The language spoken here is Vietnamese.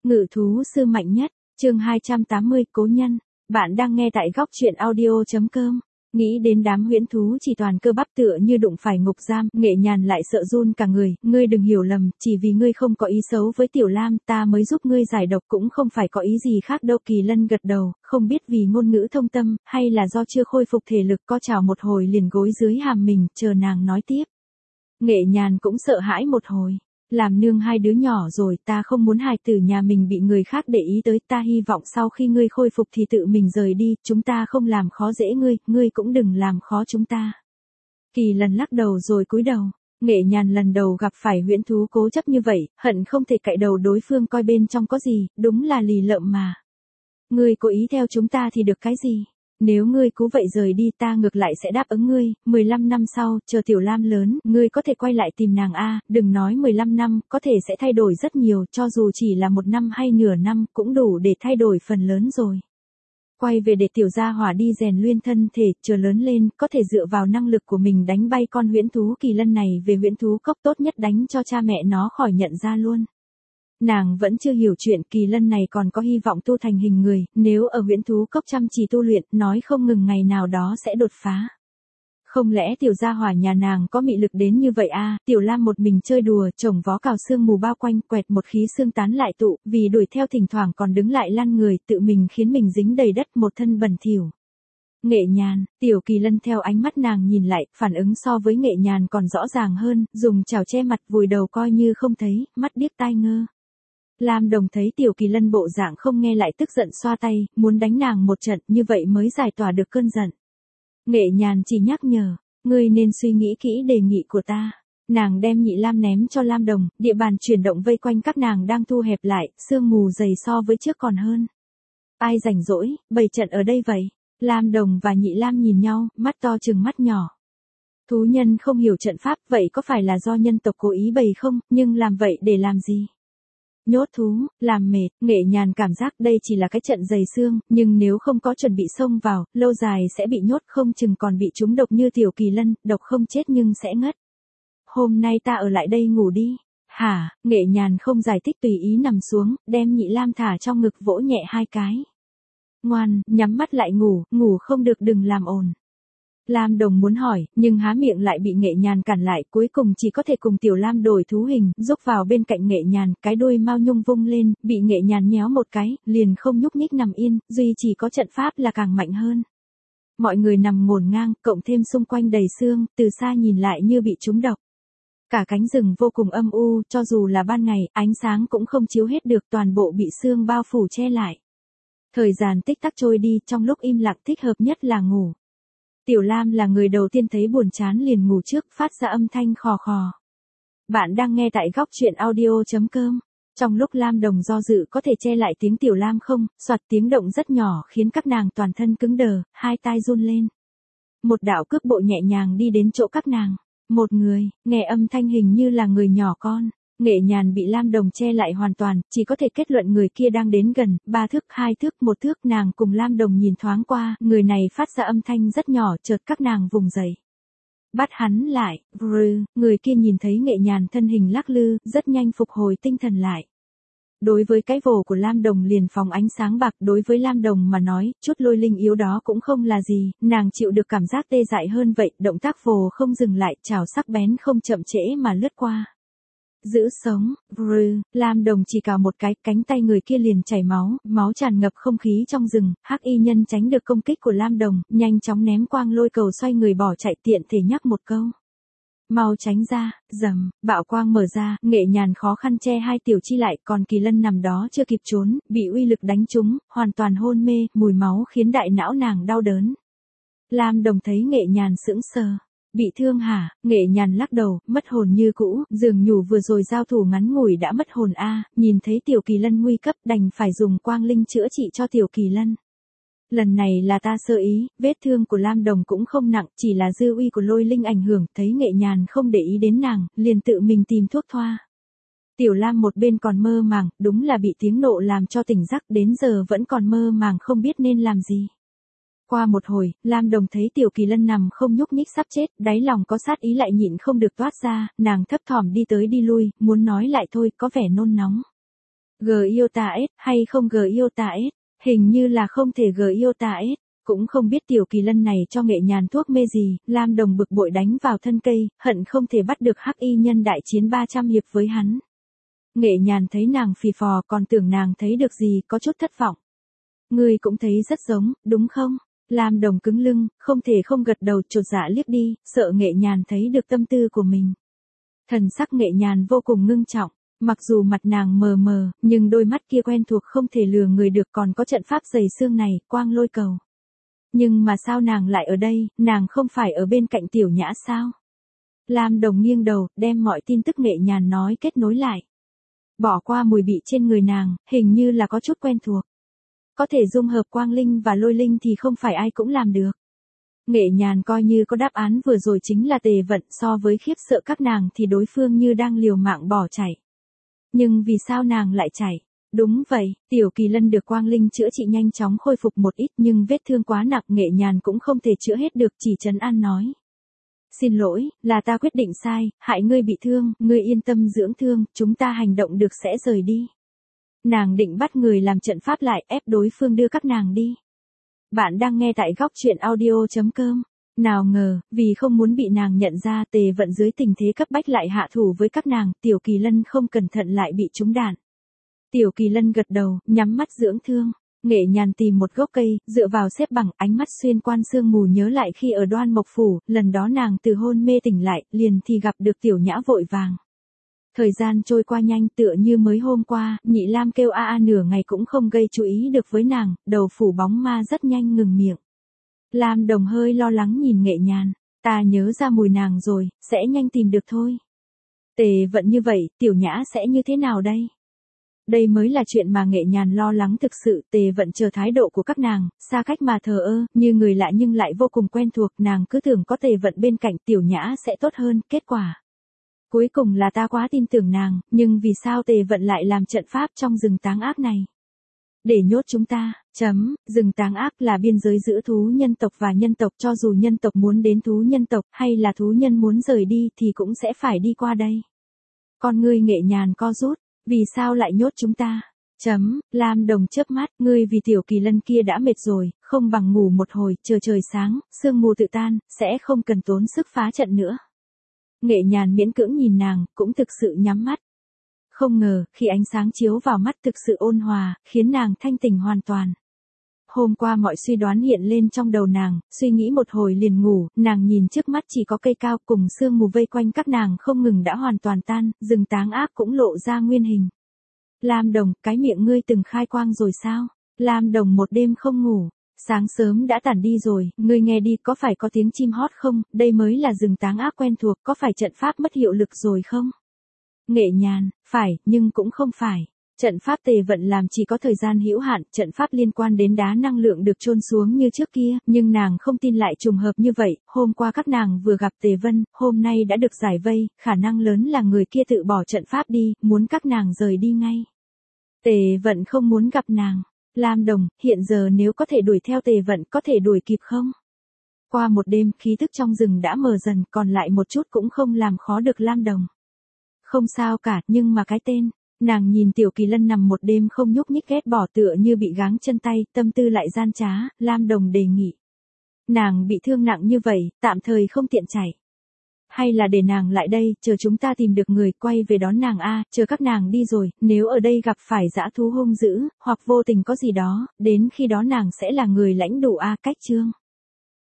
Ngự thú sư mạnh nhất, chương 280, cố nhân. Bạn đang nghe tại góc truyện audio.com. Nghĩ đến đám huyễn thú chỉ toàn cơ bắp tựa như đụng phải ngục giam, Nghệ Nhàn lại sợ run cả người, ngươi đừng hiểu lầm, chỉ vì ngươi không có ý xấu với Tiểu Lam, ta mới giúp ngươi giải độc cũng không phải có ý gì khác đâu. Kỳ Lân gật đầu, không biết vì ngôn ngữ thông tâm, hay là do chưa khôi phục thể lực, co chảo một hồi liền gối dưới hàm mình, chờ nàng nói tiếp. Nghệ Nhàn cũng sợ hãi một hồi. Làm nương hai đứa nhỏ rồi, ta không muốn hài tử nhà mình bị người khác để ý tới, ta hy vọng sau khi ngươi khôi phục thì tự mình rời đi, chúng ta không làm khó dễ ngươi cũng đừng làm khó chúng ta. Kỳ Lân lắc đầu rồi cúi đầu. Nghệ Nhàn lần đầu gặp phải huyễn thú cố chấp như vậy, hận không thể cạy đầu đối phương coi bên trong có gì, đúng là lì lợm mà. Ngươi cố ý theo chúng ta thì được cái gì? Nếu ngươi cố vậy rời đi ta ngược lại sẽ đáp ứng ngươi, 15 năm sau, chờ Tiểu Lam lớn, ngươi có thể quay lại tìm nàng a, đừng nói 15 năm, có thể sẽ thay đổi rất nhiều, cho dù chỉ là 1 năm hay nửa năm, cũng đủ để thay đổi phần lớn rồi. Quay về để Tiểu gia hỏa đi rèn luyện thân thể, chờ lớn lên, có thể dựa vào năng lực của mình đánh bay con huyễn thú Kỳ Lân này về huyễn thú cốc, tốt nhất đánh cho cha mẹ nó khỏi nhận ra luôn. Nàng vẫn chưa hiểu chuyện Kỳ Lân này còn có hy vọng tu thành hình người, nếu ở huyễn thú cốc chăm chỉ tu luyện, nói không ngừng ngày nào đó sẽ đột phá. Không lẽ Tiểu gia hỏa nhà nàng có mị lực đến như vậy a? Tiểu Lam một mình chơi đùa, chồng vó cào sương mù bao quanh, quẹt một khí xương tán lại tụ, vì đuổi theo thỉnh thoảng còn đứng lại lăn người, tự mình khiến mình dính đầy đất, một thân bẩn thỉu. Nghệ Nhàn, Tiểu Kỳ Lân theo ánh mắt nàng nhìn lại, phản ứng so với Nghệ Nhàn còn rõ ràng hơn, dùng chảo che mặt vùi đầu coi như không thấy, mắt điếc tai ngơ. Lam Đồng thấy Tiểu Kỳ Lân bộ dạng không nghe lại tức giận xoa tay, muốn đánh nàng một trận, như vậy mới giải tỏa được cơn giận. Nghệ Nhàn chỉ nhắc nhở, ngươi nên suy nghĩ kỹ đề nghị của ta. Nàng đem Nhị Lam ném cho Lam Đồng, địa bàn chuyển động vây quanh các nàng đang thu hẹp lại, sương mù dày so với trước còn hơn. Ai rảnh rỗi, bày trận ở đây vậy? Lam Đồng và Nhị Lam nhìn nhau, mắt to trừng mắt nhỏ. Thú nhân không hiểu trận pháp, vậy có phải là do nhân tộc cố ý bày không, nhưng làm vậy để làm gì? Nhốt thú, làm mệt, Nghệ Nhàn cảm giác đây chỉ là cái trận dày xương, nhưng nếu không có chuẩn bị xông vào, lâu dài sẽ bị nhốt, không chừng còn bị trúng độc như Tiểu Kỳ Lân, độc không chết nhưng sẽ ngất. Hôm nay ta ở lại đây ngủ đi. Hả? Nghệ Nhàn không giải thích tùy ý nằm xuống, đem Nhị Lam thả trong ngực vỗ nhẹ 2 cái. Ngoan, nhắm mắt lại ngủ, ngủ không được đừng làm ồn. Lam Đồng muốn hỏi, nhưng há miệng lại bị Nghệ Nhàn cản lại, cuối cùng chỉ có thể cùng Tiểu Lam đổi thú hình, rúc vào bên cạnh Nghệ Nhàn, cái đuôi Mao Nhung vung lên, bị Nghệ Nhàn nhéo một cái, liền không nhúc nhích nằm yên, duy chỉ có trận pháp là càng mạnh hơn. Mọi người nằm ngổn ngang, cộng thêm xung quanh đầy sương, từ xa nhìn lại như bị trúng độc. Cả cánh rừng vô cùng âm u, cho dù là ban ngày, ánh sáng cũng không chiếu hết được, toàn bộ bị sương bao phủ che lại. Thời gian tích tắc trôi đi, trong lúc im lặng thích hợp nhất là ngủ. Tiểu Lam là người đầu tiên thấy buồn chán liền ngủ trước, phát ra âm thanh khò khò. Bạn đang nghe tại góc truyện audio.com. Trong lúc Lam Đồng do dự có thể che lại tiếng Tiểu Lam không, soạt tiếng động rất nhỏ khiến các nàng toàn thân cứng đờ, hai tai run lên. Một đạo cước bộ nhẹ nhàng đi đến chỗ các nàng. Một người, nghe âm thanh hình như là người nhỏ con. Nghệ Nhàn bị Lam Đồng che lại hoàn toàn, chỉ có thể kết luận người kia đang đến gần, 3 thước, 2 thước, 1 thước, nàng cùng Lam Đồng nhìn thoáng qua, người này phát ra âm thanh rất nhỏ, chợt các nàng vùng dậy. Bắt hắn lại, người kia nhìn thấy Nghệ Nhàn thân hình lắc lư, rất nhanh phục hồi tinh thần lại. Đối với cái vồ của Lam Đồng liền phóng ánh sáng bạc, đối với Lam Đồng mà nói, chút lôi linh yếu đó cũng không là gì, nàng chịu được cảm giác tê dại hơn vậy, động tác vồ không dừng lại, chảo sắc bén không chậm trễ mà lướt qua. Giữ sống, Lam Đồng chỉ cào một cái, cánh tay người kia liền chảy máu, máu tràn ngập không khí trong rừng, Hắc Y Nhân tránh được công kích của Lam Đồng, nhanh chóng ném quang lôi cầu xoay người bỏ chạy, tiện thể nhắc một câu. Mau tránh ra, rầm, bạo quang mở ra, Nghệ Nhàn khó khăn che hai tiểu chi lại, còn Kỳ Lân nằm đó chưa kịp trốn, bị uy lực đánh trúng, hoàn toàn hôn mê, mùi máu khiến đại não nàng đau đớn. Lam Đồng thấy Nghệ Nhàn sững sờ. Bị thương hả? Nghệ Nhàn lắc đầu, mất hồn như cũ, dường nhủ vừa rồi giao thủ ngắn ngủi đã mất hồn a, nhìn thấy Tiểu Kỳ Lân nguy cấp đành phải dùng quang linh chữa trị cho Tiểu Kỳ Lân. Lần này là ta sơ ý, vết thương của Lam Đồng cũng không nặng, chỉ là dư uy của lôi linh ảnh hưởng, thấy Nghệ Nhàn không để ý đến nàng, liền tự mình tìm thuốc thoa. Tiểu Lam một bên còn mơ màng, đúng là bị tiếng nộ làm cho tỉnh giấc, đến giờ vẫn còn mơ màng không biết nên làm gì. Qua một hồi, Lam Đồng thấy Tiểu Kỳ Lân nằm không nhúc nhích sắp chết, đáy lòng có sát ý lại nhịn không được toát ra, nàng thấp thỏm đi tới đi lui, muốn nói lại thôi, có vẻ nôn nóng. G iota S hay không G iota S? Hình như là không thể G iota S. Cũng không biết Tiểu Kỳ Lân này cho Nghệ Nhàn thuốc mê gì, Lam Đồng bực bội đánh vào thân cây, hận không thể bắt được Hắc Y Nhân đại chiến 300 hiệp với hắn. Nghệ Nhàn thấy nàng phì phò còn tưởng nàng thấy được gì, có chút thất vọng. Ngươi cũng thấy rất giống, đúng không? Lam Đồng cứng lưng, không thể không gật đầu, chột dạ liếc đi, sợ Nghệ Nhàn thấy được tâm tư của mình. Thần sắc Nghệ Nhàn vô cùng ngưng trọng, mặc dù mặt nàng mờ mờ, nhưng đôi mắt kia quen thuộc không thể lừa người được, còn có trận pháp dày xương này, quang lôi cầu. Nhưng mà sao nàng lại ở đây, nàng không phải ở bên cạnh Tiểu Nhã sao? Lam Đồng nghiêng đầu, đem mọi tin tức Nghệ Nhàn nói kết nối lại. Bỏ qua mùi vị trên người nàng, hình như là có chút quen thuộc. Có thể dung hợp quang linh và lôi linh thì không phải ai cũng làm được. Nghệ Nhàn coi như có đáp án vừa rồi chính là Tề Vận, so với khiếp sợ các nàng thì đối phương như đang liều mạng bỏ chạy. Nhưng vì sao nàng lại chạy? Đúng vậy, Tiểu Kỳ Lân được quang linh chữa trị nhanh chóng khôi phục một ít, nhưng vết thương quá nặng Nghệ Nhàn cũng không thể chữa hết được, chỉ trấn an nói. Xin lỗi, là ta quyết định sai, hại ngươi bị thương, ngươi yên tâm dưỡng thương, chúng ta hành động được sẽ rời đi. Nàng định bắt người làm trận pháp lại, ép đối phương đưa các nàng đi. Bạn đang nghe tại góc truyện audio.com. Nào ngờ, vì không muốn bị nàng nhận ra, Tề Vận dưới tình thế cấp bách lại hạ thủ với các nàng, Tiểu Kỳ Lân không cẩn thận lại bị trúng đạn. Tiểu Kỳ Lân gật đầu, nhắm mắt dưỡng thương. Nghệ Nhàn tìm một gốc cây, dựa vào xếp bằng, ánh mắt xuyên qua sương mù nhớ lại khi ở Đoan Mộc Phủ, lần đó nàng từ hôn mê tỉnh lại, liền thì gặp được Tiểu Nhã vội vàng. Thời gian trôi qua nhanh, tựa như mới hôm qua, Nhị Lam kêu a a nửa ngày cũng không gây chú ý được với nàng, đầu phủ bóng ma rất nhanh ngừng miệng. Lam Đồng hơi lo lắng nhìn Nghệ Nhàn, ta nhớ ra mùi nàng rồi, sẽ nhanh tìm được thôi. Tề Vận như vậy, Tiểu Nhã sẽ như thế nào đây? Đây mới là chuyện mà Nghệ Nhàn lo lắng thực sự. Tề Vận chờ thái độ của các nàng, xa cách mà thờ ơ, như người lạ nhưng lại vô cùng quen thuộc, nàng cứ tưởng có Tề Vận bên cạnh Tiểu Nhã sẽ tốt hơn, kết quả. Cuối cùng là ta quá tin tưởng nàng, nhưng vì sao Tề Vận lại làm trận pháp trong rừng táng ác này? Để nhốt chúng ta, rừng táng ác là biên giới giữa thú nhân tộc và nhân tộc, cho dù nhân tộc muốn đến thú nhân tộc, hay là thú nhân muốn rời đi thì cũng sẽ phải đi qua đây. Con ngươi Nghệ Nhàn co rút, vì sao lại nhốt chúng ta? Lam Đồng chớp mắt, ngươi vì Tiểu Kỳ Lân kia đã mệt rồi, không bằng ngủ một hồi, chờ trời sáng, sương mù tự tan, sẽ không cần tốn sức phá trận nữa. Nghệ Nhàn miễn cưỡng nhìn nàng, cũng thực sự nhắm mắt. Không ngờ, khi ánh sáng chiếu vào mắt thực sự ôn hòa, khiến nàng thanh tỉnh hoàn toàn. Hôm qua mọi suy đoán hiện lên trong đầu nàng, suy nghĩ một hồi liền ngủ, nàng nhìn trước mắt chỉ có cây cao cùng sương mù vây quanh các nàng không ngừng đã hoàn toàn tan, rừng táng ác cũng lộ ra nguyên hình. Lam Đồng, cái miệng ngươi từng khai quang rồi sao? Lam Đồng một đêm không ngủ. Sáng sớm đã tản đi rồi, ngươi nghe đi, có phải có tiếng chim hót không, đây mới là rừng táng ác quen thuộc, có phải trận pháp mất hiệu lực rồi không? Nghệ Nhàn, phải, nhưng cũng không phải. Trận pháp Tề Vận làm chỉ có thời gian hữu hạn, trận pháp liên quan đến đá năng lượng được chôn xuống như trước kia, nhưng nàng không tin lại trùng hợp như vậy, hôm qua các nàng vừa gặp Tề Vân, hôm nay đã được giải vây, khả năng lớn là người kia tự bỏ trận pháp đi, muốn các nàng rời đi ngay. Tề Vận không muốn gặp nàng. Lam Đồng, hiện giờ nếu có thể đuổi theo Tề Vận có thể đuổi kịp không? Qua một đêm, khí thức trong rừng đã mờ dần, còn lại một chút cũng không làm khó được Lam Đồng. Không sao cả, nhưng mà cái tên, nàng nhìn Tiểu Kỳ Lân nằm một đêm không nhúc nhích ghét bỏ tựa như bị gáng chân tay, tâm tư lại gian trá, Lam Đồng đề nghị. Nàng bị thương nặng như vậy, tạm thời không tiện chạy. Hay là để nàng lại đây, chờ chúng ta tìm được người, quay về đón nàng chờ các nàng đi rồi, nếu ở đây gặp phải dã thú hung dữ, hoặc vô tình có gì đó, đến khi đó nàng sẽ là người lãnh đủ cách chương.